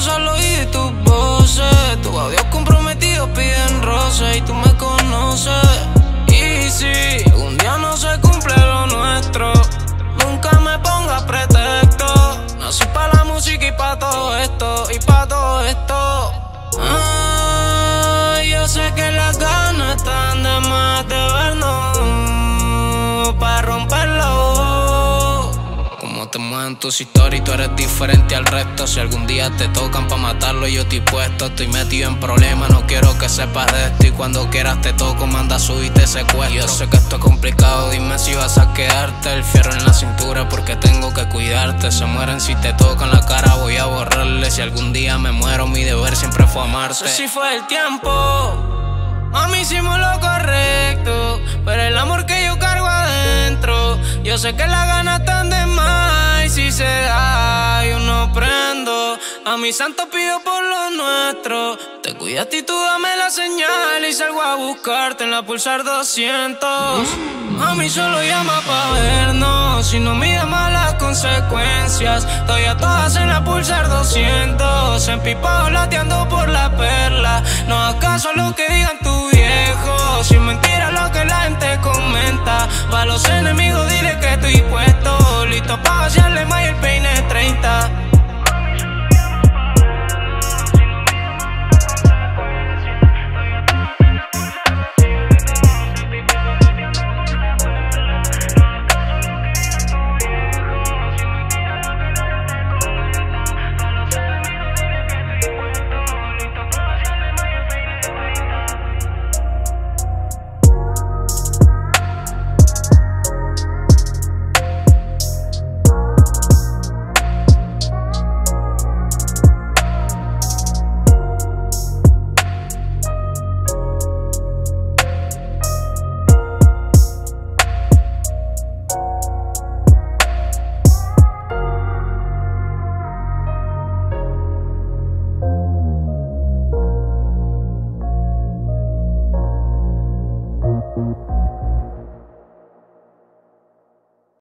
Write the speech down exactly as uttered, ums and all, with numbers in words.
besos al oído y tus voces. Tus audios comprometidos piden roce y tú me conoces. Y si un día no se cumple lo nuestro, nunca me pongas pretexto. Nací pa' la música y pa' todo esto, y pa' todo esto. Ah, yo sé que las ganas están de más de vernos, pa' romperlo. Como te mueven tus historias y tú eres diferente al resto. Si algún día te tocan pa' matarlo, yo estoy puesto. Estoy metido en problemas, no quiero que sepas de esto. Y cuando quieras te toco, manda subirte secuestro. Yo sé que esto es complicado, dime si vas a quedarte. El fierro en la cintura porque tengo que cuidarte. Se mueren si te tocan la cara, voy a borrarle. Si algún día me muero, mi deber siempre fue amarte. No sé si fue el tiempo, mami, hicimos lo correcto, pero el amor que yo cargo adentro, yo sé que las ganas están de más. Y si se da, yo no prendo. A mi santo pido por lo nuestro. Te cuidaste y tú dame la señal y salgo a buscarte en la Pulsar doscientos. Mami, solo llama pa' vernos, si no me llamas las consecuencias. Estoy a todas en la Pulsar doscientos, empipado lateando por la perla. No hagas caso a lo que digan tu viejo, sin mentira lo que la gente comenta. Pa' los enemigos dile que estoy puesto, listo pa' vaciarle más y el peine treinta.